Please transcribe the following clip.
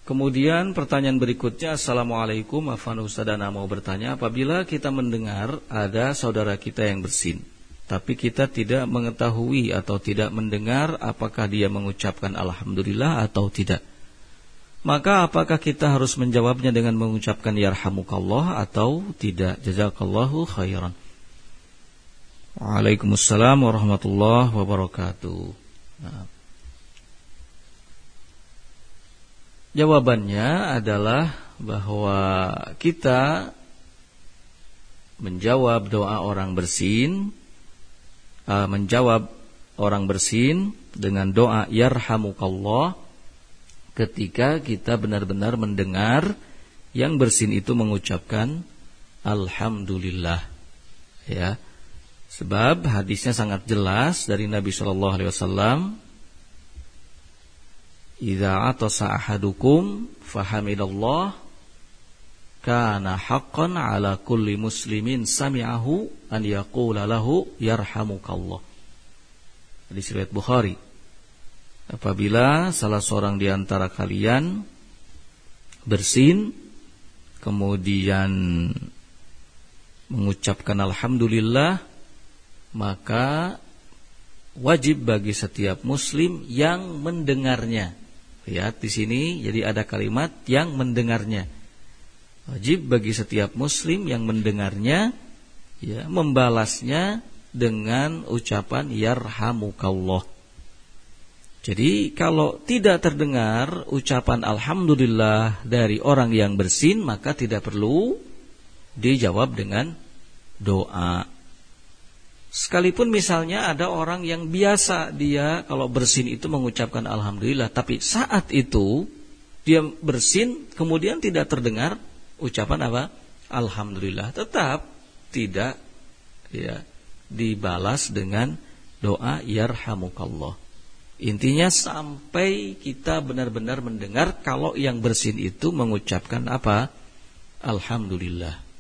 Kemudian pertanyaan berikutnya, Assalamualaikum, Afan Ustadana mau bertanya, apabila kita mendengar ada saudara kita yang bersin, tapi kita tidak mengetahui atau tidak mendengar apakah dia mengucapkan Alhamdulillah atau tidak, maka apakah kita harus menjawabnya dengan mengucapkan Yarhamukallah atau tidak? Jazakallahu khairan. Waalaikumsalam warahmatullahi wabarakatuh. Nah, jawabannya adalah bahwa kita menjawab doa orang bersin, menjawab orang bersin dengan doa Yarhamukallah ketika kita benar-benar mendengar yang bersin itu mengucapkan Alhamdulillah, ya. Sebab hadisnya sangat jelas dari Nabi sallallahu alaihi wasallam, "Idza atasa ahadukum fahamidallah kana haqqan ala kulli muslimin sami'ahu an yaqula lahu yarhamukallah." Hadis riwayat Bukhari. Apabila salah seorang di antara kalian bersin kemudian mengucapkan Alhamdulillah, maka wajib bagi setiap muslim yang mendengarnya. Lihat di sini, jadi ada kalimat yang mendengarnya. Wajib bagi setiap muslim yang mendengarnya, ya, membalasnya dengan ucapan Yarhamukallah. Jadi kalau tidak terdengar ucapan Alhamdulillah dari orang yang bersin, maka tidak perlu dijawab dengan doa. Sekalipun misalnya ada orang yang biasa dia kalau bersin itu mengucapkan Alhamdulillah, tapi saat itu dia bersin kemudian tidak terdengar ucapan apa? Alhamdulillah, tetap tidak, ya, dibalas dengan doa Yarhamukallah. Intinya sampai kita benar-benar mendengar kalau yang bersin itu mengucapkan apa? Alhamdulillah.